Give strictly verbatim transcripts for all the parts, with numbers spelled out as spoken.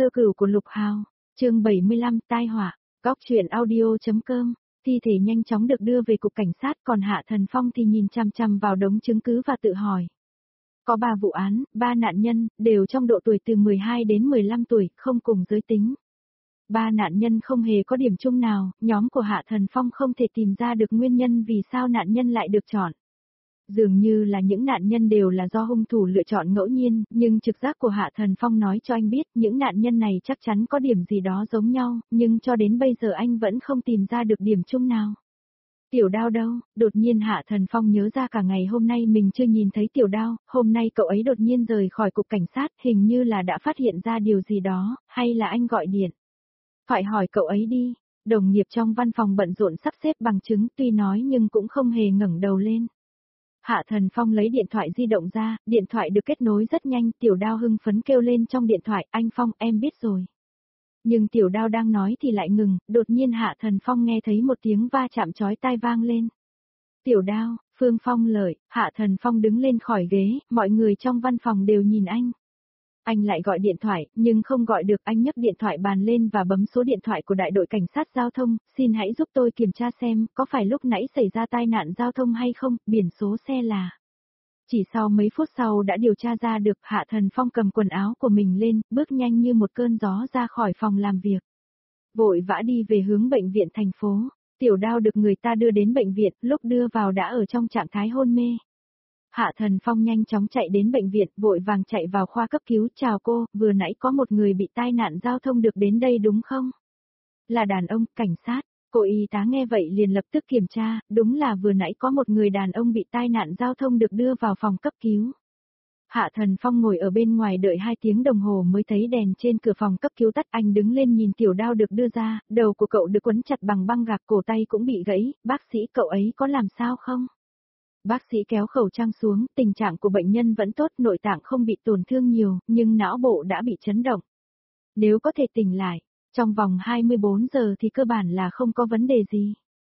sơ cửu của Lục Hào, chương bảy mươi lăm tai họa, góc truyện audio.com, thi thể nhanh chóng được đưa về cục cảnh sát còn Hạ Thần Phong thì nhìn chằm chằm vào đống chứng cứ và tự hỏi. Có ba vụ án, ba nạn nhân, đều trong độ tuổi từ mười hai đến mười lăm tuổi, không cùng giới tính. Ba nạn nhân không hề có điểm chung nào, nhóm của Hạ Thần Phong không thể tìm ra được nguyên nhân vì sao nạn nhân lại được chọn. Dường như là những nạn nhân đều là do hung thủ lựa chọn ngẫu nhiên, nhưng trực giác của Hạ Thần Phong nói cho anh biết những nạn nhân này chắc chắn có điểm gì đó giống nhau, nhưng cho đến bây giờ anh vẫn không tìm ra được điểm chung nào. Tiểu Đao đâu? Đột nhiên Hạ Thần Phong nhớ ra cả ngày hôm nay mình chưa nhìn thấy Tiểu Đao, hôm nay cậu ấy đột nhiên rời khỏi cục cảnh sát, hình như là đã phát hiện ra điều gì đó, hay là anh gọi điện. Phải hỏi cậu ấy đi. Đồng nghiệp trong văn phòng bận rộn sắp xếp bằng chứng, tuy nói nhưng cũng không hề ngẩng đầu lên. Hạ Thần Phong lấy điện thoại di động ra, điện thoại được kết nối rất nhanh, Tiểu Đao hưng phấn kêu lên trong điện thoại, anh Phong, em biết rồi. Nhưng Tiểu Đao đang nói thì lại ngừng, đột nhiên Hạ Thần Phong nghe thấy một tiếng va chạm chói tai vang lên. Tiểu Đao, Phương Phong Lợi, Hạ Thần Phong đứng lên khỏi ghế, mọi người trong văn phòng đều nhìn anh. Anh lại gọi điện thoại, nhưng không gọi được, anh nhấc điện thoại bàn lên và bấm số điện thoại của đại đội cảnh sát giao thông, xin hãy giúp tôi kiểm tra xem, có phải lúc nãy xảy ra tai nạn giao thông hay không, biển số xe là. Chỉ sau mấy phút sau đã điều tra ra được, Hạ Thần Phong cầm quần áo của mình lên, bước nhanh như một cơn gió ra khỏi phòng làm việc. Vội vã đi về hướng bệnh viện thành phố, Tiểu Đao được người ta đưa đến bệnh viện, lúc đưa vào đã ở trong trạng thái hôn mê. Hạ Thần Phong nhanh chóng chạy đến bệnh viện, vội vàng chạy vào khoa cấp cứu, chào cô, vừa nãy có một người bị tai nạn giao thông được đến đây đúng không? Là đàn ông, cảnh sát, cô y tá nghe vậy liền lập tức kiểm tra, đúng là vừa nãy có một người đàn ông bị tai nạn giao thông được đưa vào phòng cấp cứu. Hạ Thần Phong ngồi ở bên ngoài đợi hai tiếng đồng hồ mới thấy đèn trên cửa phòng cấp cứu tắt, anh đứng lên nhìn Tiểu Đao được đưa ra, đầu của cậu được quấn chặt bằng băng gạc, cổ tay cũng bị gãy, bác sĩ cậu ấy có làm sao không? Bác sĩ kéo khẩu trang xuống, tình trạng của bệnh nhân vẫn tốt, nội tạng không bị tổn thương nhiều, nhưng não bộ đã bị chấn động. Nếu có thể tỉnh lại, trong vòng hai mươi bốn giờ thì cơ bản là không có vấn đề gì.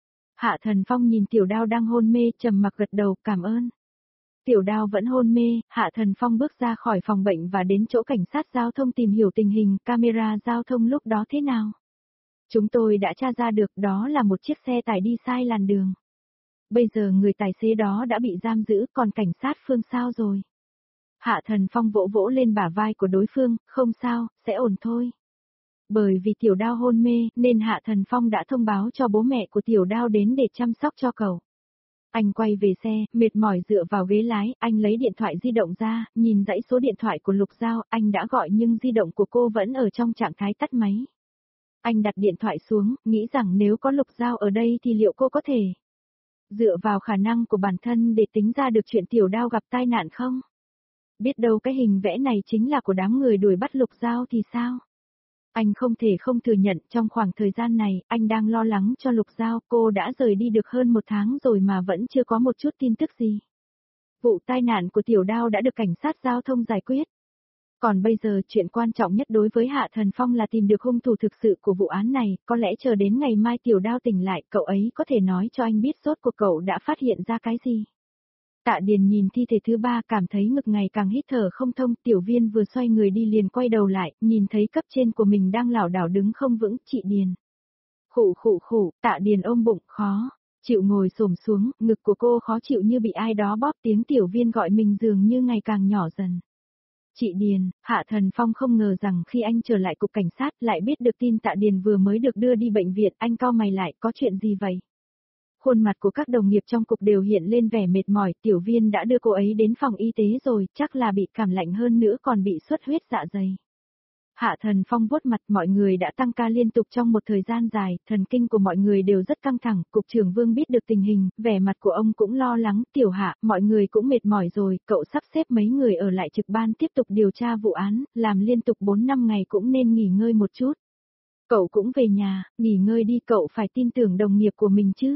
Hạ Thần Phong nhìn Tiểu Đao đang hôn mê, trầm mặc gật đầu, cảm ơn. Tiểu Đao vẫn hôn mê, Hạ Thần Phong bước ra khỏi phòng bệnh và đến chỗ cảnh sát giao thông tìm hiểu tình hình, camera giao thông lúc đó thế nào. Chúng tôi đã tra ra được đó là một chiếc xe tải đi sai làn đường. Bây giờ người tài xế đó đã bị giam giữ, còn cảnh sát Phương sao rồi? Hạ Thần Phong vỗ vỗ lên bả vai của đối phương, không sao, sẽ ổn thôi. Bởi vì Tiểu Đao hôn mê, nên Hạ Thần Phong đã thông báo cho bố mẹ của Tiểu Đao đến để chăm sóc cho cậu. Anh quay về xe, mệt mỏi dựa vào ghế lái, anh lấy điện thoại di động ra, nhìn dãy số điện thoại của Lục Giao, anh đã gọi nhưng di động của cô vẫn ở trong trạng thái tắt máy. Anh đặt điện thoại xuống, nghĩ rằng nếu có Lục Giao ở đây thì liệu cô có thể dựa vào khả năng của bản thân để tính ra được chuyện Tiểu Đao gặp tai nạn không? Biết đâu cái hình vẽ này chính là của đám người đuổi bắt Lục Giao thì sao? Anh không thể không thừa nhận trong khoảng thời gian này, anh đang lo lắng cho Lục Giao, cô đã rời đi được hơn một tháng rồi mà vẫn chưa có một chút tin tức gì. Vụ tai nạn của Tiểu Đao đã được cảnh sát giao thông giải quyết. Còn bây giờ chuyện quan trọng nhất đối với Hạ Thần Phong là tìm được hung thủ thực sự của vụ án này, có lẽ chờ đến ngày mai Tiểu Đao tỉnh lại, cậu ấy có thể nói cho anh biết rốt cuộc cậu đã phát hiện ra cái gì. Tạ Điền nhìn thi thể thứ ba cảm thấy ngực ngày càng hít thở không thông, Tiểu Viên vừa xoay người đi liền quay đầu lại, nhìn thấy cấp trên của mình đang lảo đảo đứng không vững, chị Điền. Khụ khụ khụ, Tạ Điền ôm bụng, khó chịu ngồi xổm xuống, ngực của cô khó chịu như bị ai đó bóp, tiếng Tiểu Viên gọi mình dường như ngày càng nhỏ dần. Chị Điền, Hạ Thần Phong không ngờ rằng khi anh trở lại cục cảnh sát lại biết được tin Tạ Điền vừa mới được đưa đi bệnh viện, anh cau mày lại, có chuyện gì vậy? Khuôn mặt của các đồng nghiệp trong cục đều hiện lên vẻ mệt mỏi, Tiểu Viên đã đưa cô ấy đến phòng y tế rồi, chắc là bị cảm lạnh hơn nữa còn bị xuất huyết dạ dày. Hạ Thần Phong vuốt mặt, mọi người đã tăng ca liên tục trong một thời gian dài, thần kinh của mọi người đều rất căng thẳng, cục trưởng Vương biết được tình hình, vẻ mặt của ông cũng lo lắng, Tiểu Hạ, mọi người cũng mệt mỏi rồi, cậu sắp xếp mấy người ở lại trực ban tiếp tục điều tra vụ án, làm liên tục bốn năm ngày cũng nên nghỉ ngơi một chút. Cậu cũng về nhà, nghỉ ngơi đi, cậu phải tin tưởng đồng nghiệp của mình chứ.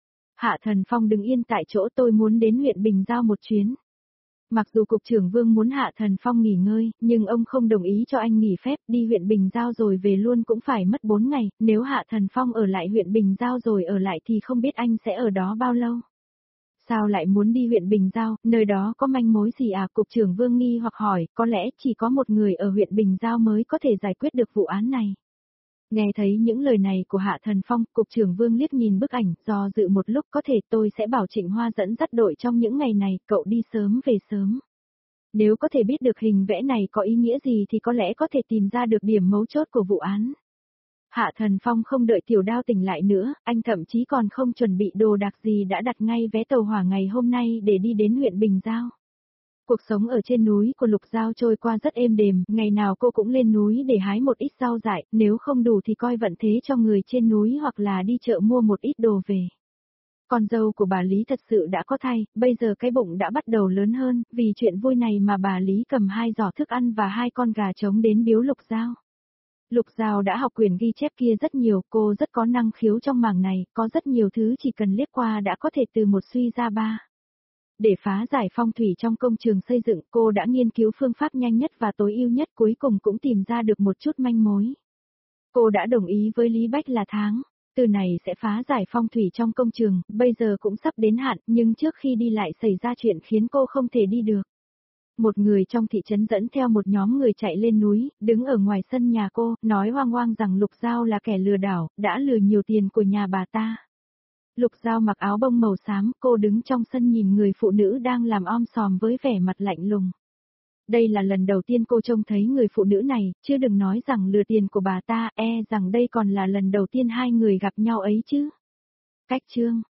Hạ Thần Phong đứng yên tại chỗ, tôi muốn đến huyện Bình Giao một chuyến. Mặc dù cục trưởng Vương muốn Hạ Thần Phong nghỉ ngơi, nhưng ông không đồng ý cho anh nghỉ phép, đi huyện Bình Giao rồi về luôn cũng phải mất bốn ngày, nếu Hạ Thần Phong ở lại huyện Bình Giao rồi ở lại thì không biết anh sẽ ở đó bao lâu. Sao lại muốn đi huyện Bình Giao, nơi đó có manh mối gì à? Cục trưởng Vương nghi hoặc hỏi, có lẽ chỉ có một người ở huyện Bình Giao mới có thể giải quyết được vụ án này. Nghe thấy những lời này của Hạ Thần Phong, Cục trưởng Vương liếc nhìn bức ảnh, do dự một lúc có thể tôi sẽ bảo Trịnh Hoa dẫn dắt đội trong những ngày này, cậu đi sớm về sớm. Nếu có thể biết được hình vẽ này có ý nghĩa gì thì có lẽ có thể tìm ra được điểm mấu chốt của vụ án. Hạ Thần Phong không đợi Tiểu Đao tỉnh lại nữa, anh thậm chí còn không chuẩn bị đồ đạc gì đã đặt ngay vé tàu hỏa ngày hôm nay để đi đến huyện Bình Giao. Cuộc sống ở trên núi của Lục Giao trôi qua rất êm đềm, ngày nào cô cũng lên núi để hái một ít rau dại, nếu không đủ thì coi vận thế cho người trên núi hoặc là đi chợ mua một ít đồ về. Con dâu của bà Lý thật sự đã có thai, bây giờ cái bụng đã bắt đầu lớn hơn, vì chuyện vui này mà bà Lý cầm hai giỏ thức ăn và hai con gà trống đến biếu Lục Giao. Lục Giao đã học quyền ghi chép kia rất nhiều, cô rất có năng khiếu trong mảng này, có rất nhiều thứ chỉ cần liếc qua đã có thể từ một suy ra ba. Để phá giải phong thủy trong công trường xây dựng, cô đã nghiên cứu phương pháp nhanh nhất và tối ưu nhất, cuối cùng cũng tìm ra được một chút manh mối. Cô đã đồng ý với Lý Bách là tháng từ này sẽ phá giải phong thủy trong công trường, bây giờ cũng sắp đến hạn, nhưng trước khi đi lại xảy ra chuyện khiến cô không thể đi được. Một người trong thị trấn dẫn theo một nhóm người chạy lên núi, đứng ở ngoài sân nhà cô, nói hoang hoang rằng Lục Giao là kẻ lừa đảo, đã lừa nhiều tiền của nhà bà ta. Lục Giao mặc áo bông màu xám, cô đứng trong sân nhìn người phụ nữ đang làm om sòm với vẻ mặt lạnh lùng. Đây là lần đầu tiên cô trông thấy người phụ nữ này, chứ đừng nói rằng lừa tiền của bà ta, e rằng đây còn là lần đầu tiên hai người gặp nhau ấy chứ. Cách chương